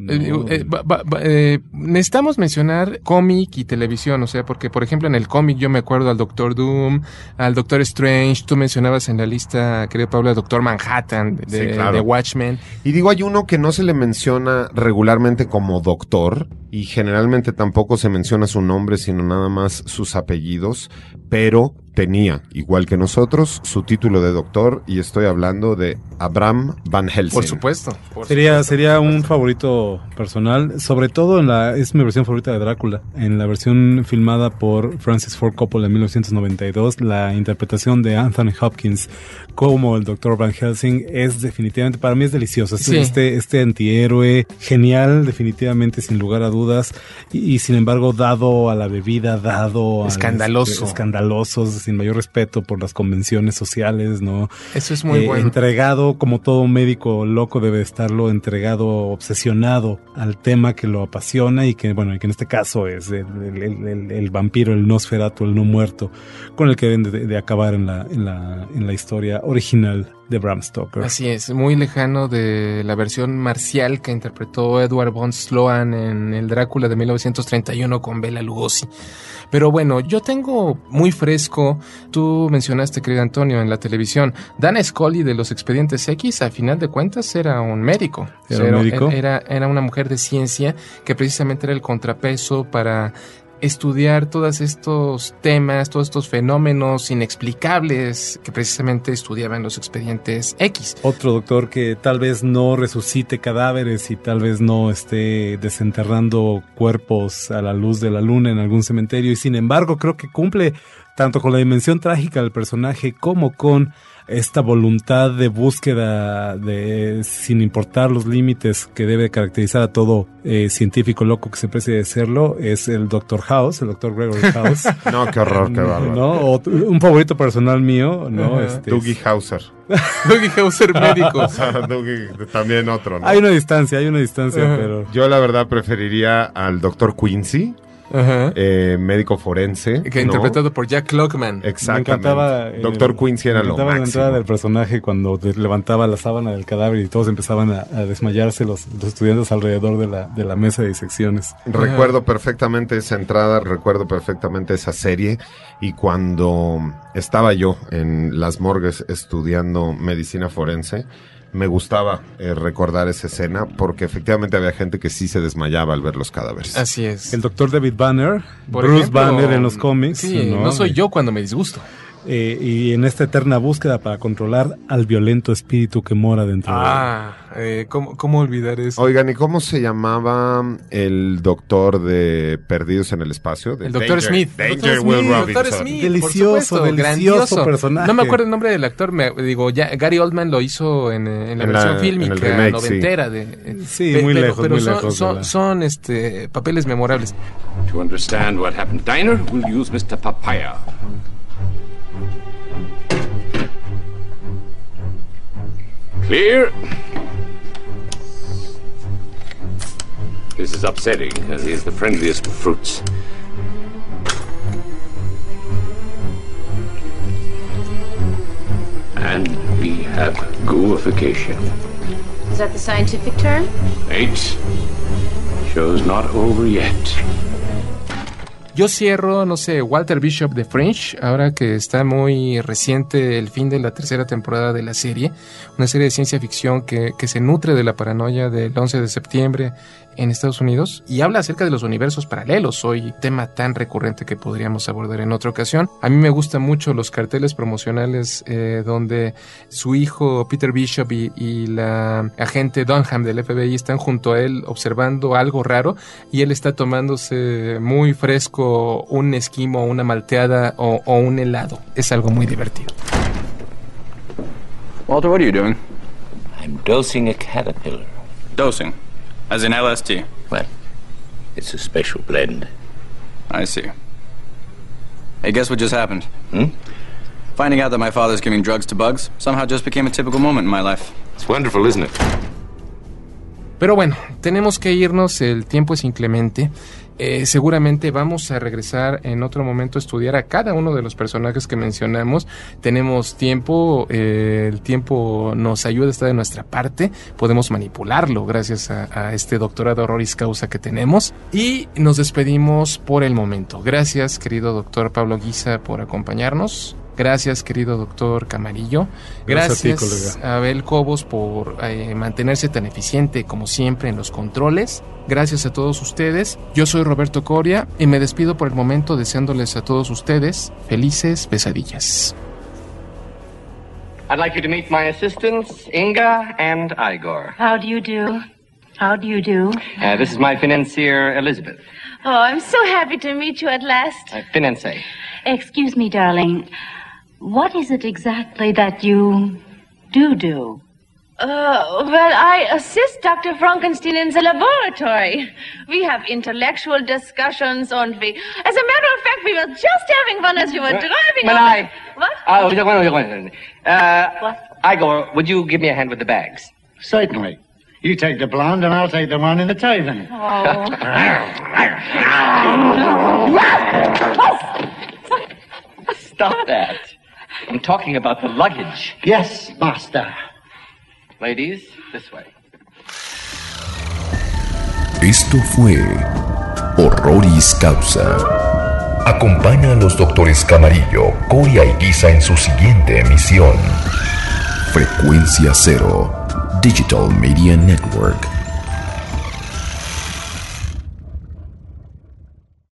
necesitamos mencionar cómic y televisión, o sea, porque por ejemplo en el cómic yo me acuerdo al Doctor Doom, al Doctor Strange, tú mencionabas en la lista, querido Pablo, al Doctor Manhattan de Watchmen. Y digo, hay uno que no se le menciona regularmente como doctor y generalmente tampoco se menciona su nombre, sino nada más sus apellidos, pero tenía, igual que nosotros, su título de doctor, y estoy hablando de Abraham Van Helsing. Por supuesto. Sería un favorito personal, sobre todo es mi versión favorita de Drácula, en la versión filmada por Francis Ford Coppola en 1992, la interpretación de Anthony Hopkins como el Dr. Van Helsing es definitivamente, para mí es delicioso, este antihéroe genial, definitivamente, sin lugar a dudas, y sin embargo dado a la bebida, dado a escandalosos, sin mayor respeto por las convenciones sociales, ¿no? Eso es muy bueno. Entregado, como todo médico loco debe estarlo, entregado, obsesionado al tema que lo apasiona y que, bueno, que en este caso es el vampiro, el Nosferatu, el no muerto, con el que deben de acabar en la historia original de Bram Stoker. Así es, muy lejano de la versión marcial que interpretó Edward von Sloan en el Drácula de 1931 con Bela Lugosi. Pero bueno, yo tengo muy fresco, tú mencionaste, querido Antonio, en la televisión, Dana Scully de los Expedientes X, a final de cuentas era un médico. Era una mujer de ciencia que precisamente era el contrapeso para estudiar todos estos temas, todos estos fenómenos inexplicables que precisamente estudiaban los Expedientes X. Otro doctor que tal vez no resucite cadáveres y tal vez no esté desenterrando cuerpos a la luz de la luna en algún cementerio, y sin embargo creo que cumple tanto con la dimensión trágica del personaje como con esta voluntad de búsqueda sin importar los límites que debe caracterizar a todo científico loco que se precie de serlo. Es el Dr. House, el Dr. Gregory House. No, qué horror, qué bárbaro. ¿No? Un favorito personal mío, ¿no? Dougie Hauser. Dougie Hauser médico. O sea, Dougie, también otro, ¿no? Hay una distancia, pero... Yo la verdad preferiría al Dr. Quincy. Médico forense que interpretado por Jack Klugman. Exactamente. Doctor Quincy era lo máximo. La entrada del personaje cuando levantaba la sábana del cadáver y todos empezaban a desmayarse los estudiantes alrededor de la mesa de disecciones. Recuerdo perfectamente esa entrada, recuerdo perfectamente esa serie, y cuando estaba yo en las morgues estudiando medicina forense, me gustaba recordar esa escena porque efectivamente había gente que sí se desmayaba al ver los cadáveres. Así es. El doctor David Banner, Bruce Banner en los cómics. Sí, no soy yo cuando me disgusto. Y en esta eterna búsqueda para controlar al violento espíritu que mora dentro de él. ¿Cómo olvidar eso? Oigan, ¿y cómo se llamaba el doctor de Perdidos en el Espacio? El doctor Smith. Will Robinson. Doctor Smith, delicioso grandioso personaje. No me acuerdo el nombre del actor, Gary Oldman lo hizo en la versión fílmica, remake, noventera. Sí. Muy lejos, pero muy lejos. Son papeles memorables. To understand what happened, Diner, we'll use Mr. Papaya. Clear. This is upsetting, as he is the friendliest of fruits. And we have gooification. Is that the scientific term? Wait. Show's not over yet. Yo cierro, no sé, Walter Bishop de Fringe, ahora que está muy reciente el fin de la tercera temporada de la serie, una serie de ciencia ficción que se nutre de la paranoia del 11 de septiembre en Estados Unidos y habla acerca de los universos paralelos, hoy tema tan recurrente que podríamos abordar en otra ocasión. A mí me gustan mucho los carteles promocionales donde su hijo Peter Bishop y la agente Dunham del FBI están junto a él observando algo raro y él está tomándose muy fresco un esquimo, una malteada o un helado. Es algo muy divertido. Walter, what are you doing? I'm dosing a caterpillar. Dosing? As in LSD? Well, it's a special blend. I see. Hey, guess what just happened? Finding out that my father's giving drugs to bugs somehow just became a typical moment in my life. It's wonderful, isn't it? Pero bueno, tenemos que irnos, el tiempo es inclemente. Seguramente vamos a regresar en otro momento a estudiar a cada uno de los personajes que mencionamos. Tenemos tiempo, el tiempo nos ayuda, está de nuestra parte, podemos manipularlo gracias a este doctorado honoris causa que tenemos. Y nos despedimos por el momento. Gracias, querido doctor Pablo Guisa, por acompañarnos. Gracias, querido doctor Camarillo. Gracias a Abel Cobos por mantenerse tan eficiente como siempre en los controles. Gracias a todos ustedes. Yo soy Roberto Coria y me despido por el momento deseándoles a todos ustedes felices pesadillas. I'd like you to meet my assistants, Inga and Igor. How do you do? How do you do? This is my financier, Elizabeth. Oh, I'm so happy to meet you at last. Financier. Excuse me, darling. What is it exactly that you do? Well, I assist Dr. Frankenstein in the laboratory. We have intellectual discussions, and we... As a matter of fact, we were just having fun as you were driving What? Igor, would you give me a hand with the bags? Certainly. You take the blonde, and I'll take the one in the tavern. Stop that. I'm talking about the luggage. Yes, master. Ladies, this way. Esto fue Horroris Causa. Acompaña a los doctores Camarillo, Coria y Guisa en su siguiente emisión. Frecuencia Cero, Digital Media Network.